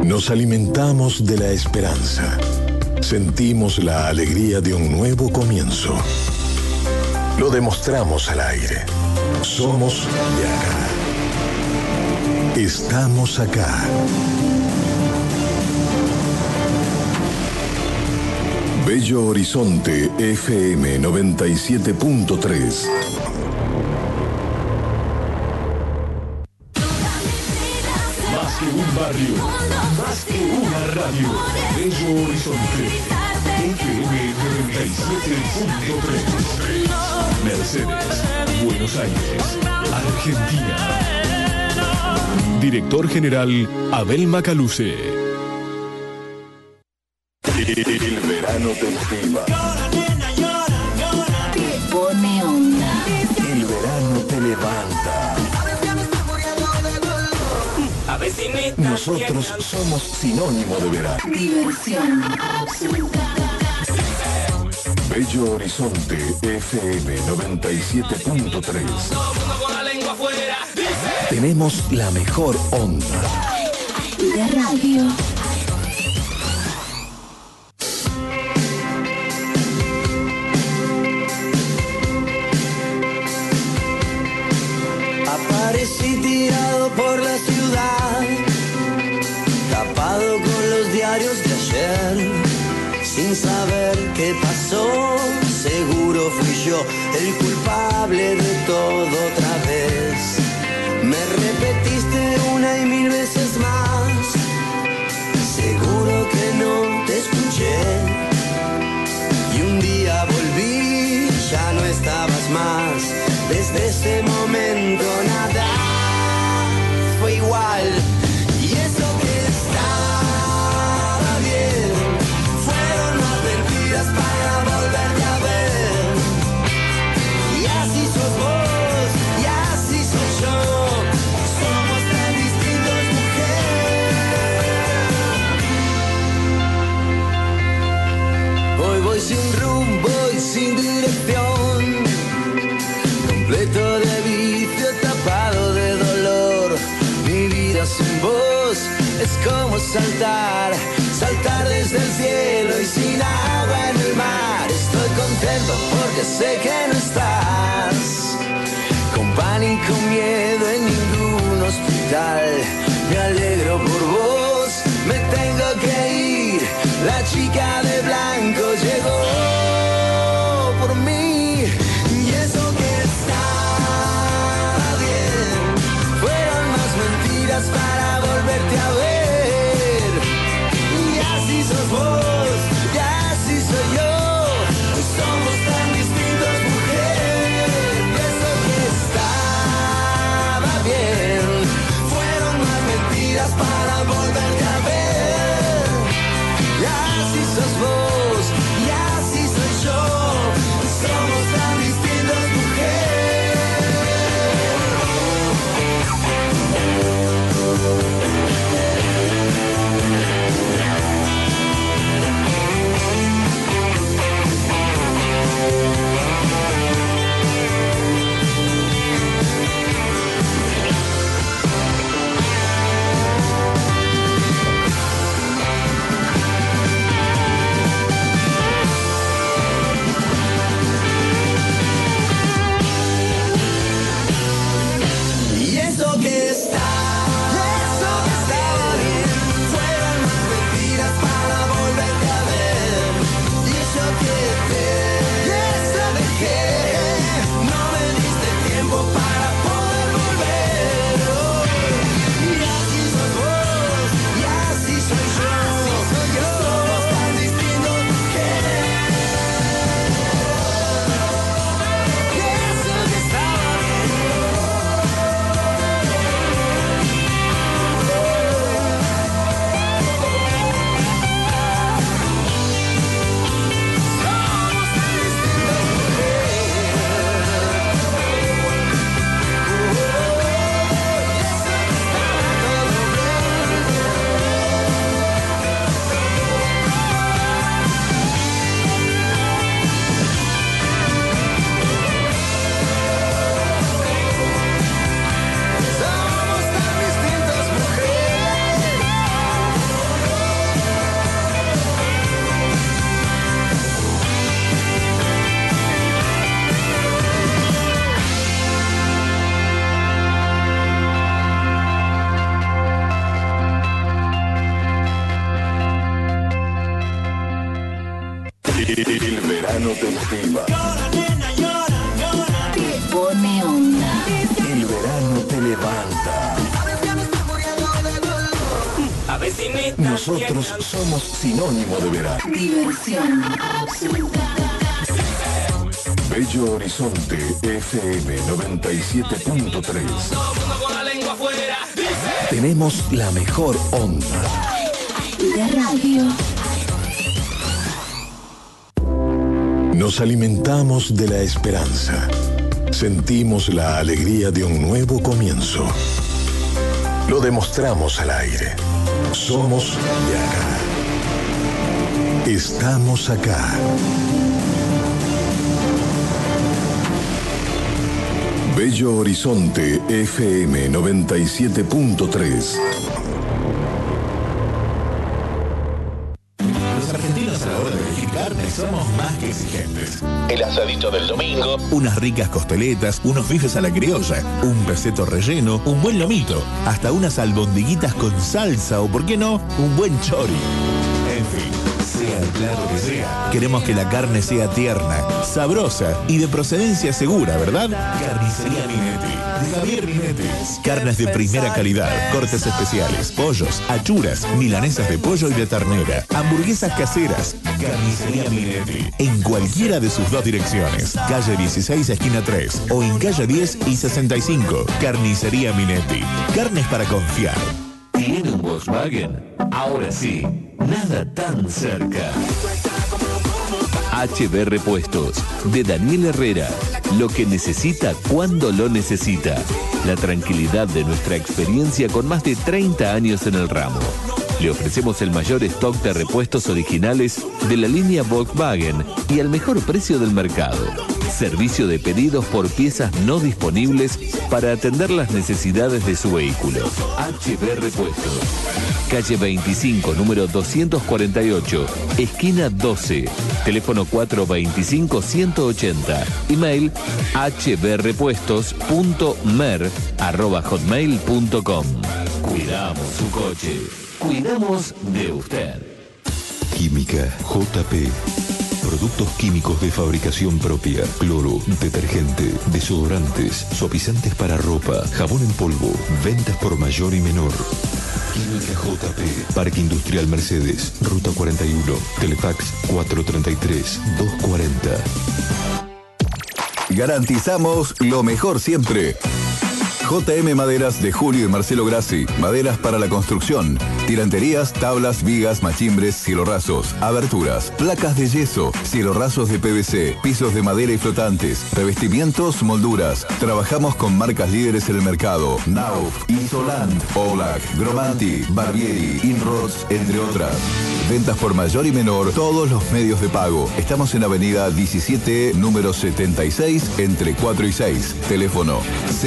Nos alimentamos de la esperanza. Sentimos la alegría de un nuevo comienzo. Lo demostramos al aire. Somos de acá. Estamos acá. Bello Horizonte FM 97.3. Más que un barrio, más que una radio. Bello Horizonte FM 97.3. Mercedes, Buenos Aires, Argentina. Director General Abel Macaluce. El verano te motiva. Te pone onda. El verano te levanta. Nosotros somos sinónimo de verano. Diversión absoluta. Bello Horizonte FM 97.3. Tenemos la mejor onda. De radio. Aparecí tirado por la ciudad, tapado con los diarios de ayer, sin saber qué pasó. Seguro fui yo el culpable de todo otra vez. Me repetiste una y mil veces más, seguro que no te escuché. Y un día volví, ya no estabas más. Desde ese momento nada fue igual. Y eso que estaba bien, fueron más mentiras para volverte a ver. Y así sos vos, y así soy yo. Somos tan distintos, mujer. Hoy voy sin rumbo y sin dirección, completo de vicio, tapado de dolor. Mi vida sin vos es como saltar, saltar desde el cielo y sin agua en el mar. Estoy contento porque sé que no estás, con pánico, miedo en ningún hospital. Me alegro por vos, me tengo que ir. La chica de blanco llegó por mí. Para volverte a ver. Y así sos vos, y así soy yo. Somos tan distintos, mujer. Y eso que estaba bien, fueron más mentiras para volverte a ver. Y así sos El verano te motiva. Te pone onda. El verano te levanta. Nosotros somos sinónimo de verano. Diversión absoluta. Bello Horizonte FM 97.3. Tenemos la mejor onda. La radio. Nos alimentamos de la esperanza. Sentimos la alegría de un nuevo comienzo. Lo demostramos al aire. Somos de acá. Estamos acá. Bello Horizonte FM 97.3. Los argentinos a la hora de elegir carne somos más que exigentes. El asadito del domingo, Unas ricas costeletas, unos bifes a la criolla, un peseto relleno, un buen lomito, hasta unas albondiguitas con salsa o, por qué no, un buen chori. En fin, sea el plato que sea, queremos que la carne sea tierna, sabrosa y de procedencia segura, ¿verdad? Carnicería Minetti, de Javier Minetti. Carnes de primera calidad, cortes especiales, pollos, achuras, milanesas de pollo y de ternera, hamburguesas caseras. Carnicería Minetti, en cualquiera de sus dos direcciones, calle 16, esquina 3, o en calle 10 y 65. Carnicería Minetti, carnes para confiar. ¿Tiene un Volkswagen? Ahora sí, nada tan cerca. HB Repuestos, de Daniel Herrera. Lo que necesita cuando lo necesita. La tranquilidad de nuestra experiencia con más de 30 años en el ramo. Le ofrecemos el mayor stock de repuestos originales de la línea Volkswagen y al mejor precio del mercado. Servicio de pedidos por piezas no disponibles para atender las necesidades de su vehículo. HB Repuestos. Calle 25, número 248, esquina 12. Teléfono 425-180. Email hbrepuestos.mer@hotmail.com. Cuidamos su coche. Cuidamos de usted. Química JP. Productos químicos de fabricación propia. Cloro, detergente, desodorantes, suavizantes para ropa, jabón en polvo. Ventas por mayor y menor. Química JP. Parque Industrial Mercedes. Ruta 41. Telefax 433-240. Garantizamos lo mejor siempre. JM Maderas de Julio y Marcelo Grassi. Maderas para la construcción. Tiranterías, tablas, vigas, machimbres, cielorrazos, aberturas, placas de yeso, cielorrazos de PVC, pisos de madera y flotantes, revestimientos, molduras. Trabajamos con marcas líderes en el mercado. Nauf, Isolant, Oblak, Gromanti, Barbieri, Inrods, entre otras. Ventas por mayor y menor, todos los medios de pago. Estamos en Avenida 17, número 76, entre 4 y 6. Teléfono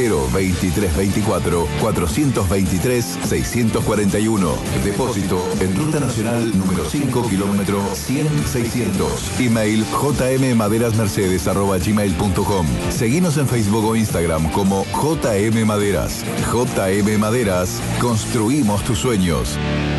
02324 423 641. Depósito en Ruta Nacional número 5, kilómetro 100-600. Email jmmaderasmercedes@gmail.com. Seguinos en Facebook o Instagram como JM Maderas. JM Maderas, construimos tus sueños.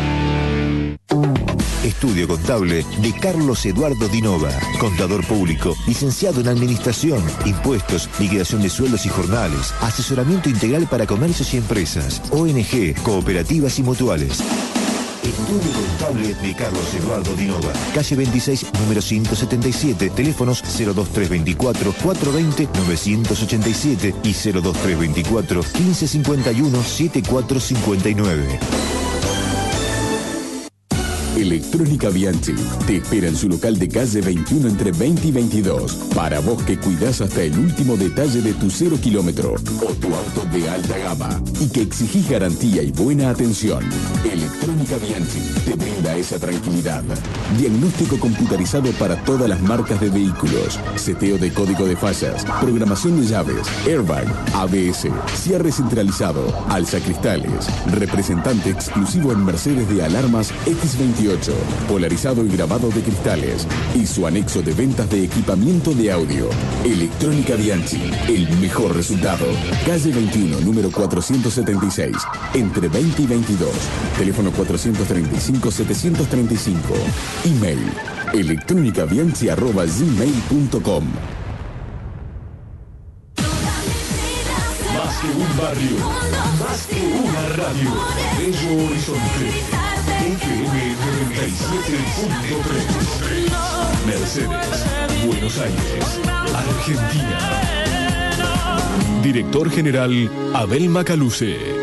Estudio contable de Carlos Eduardo Dinova, contador público, licenciado en administración, impuestos, liquidación de sueldos y jornales, asesoramiento integral para comercios y empresas, ONG, cooperativas y mutuales. Estudio contable de Carlos Eduardo Dinova, calle 26, número 177, teléfonos 02324 420 987 y 02324 1551 7459. Electrónica Bianchi te espera en su local de calle 21 entre 20 y 22. Para vos que cuidás hasta el último detalle de tu 0 kilómetro o tu auto de alta gama y que exigís garantía y buena atención. Electrónica Bianchi te brinda esa tranquilidad. Diagnóstico computarizado para todas las marcas de vehículos. Seteo de código de fallas. Programación de llaves. Airbag. ABS. Cierre centralizado. Alzacristales. Representante exclusivo en Mercedes de alarmas X28. Polarizado y grabado de cristales. Y su anexo de ventas de equipamiento de audio. Electrónica Bianchi. El mejor resultado. Calle 21, número 476. Entre 20 y 22. Teléfono 435-735. Email electrónicabianchi@gmail.com. Más que un barrio, más que una radio. Bello Horizonte, FM 97.3. Mercedes, Buenos Aires, Argentina. Director General Abel Macaluce.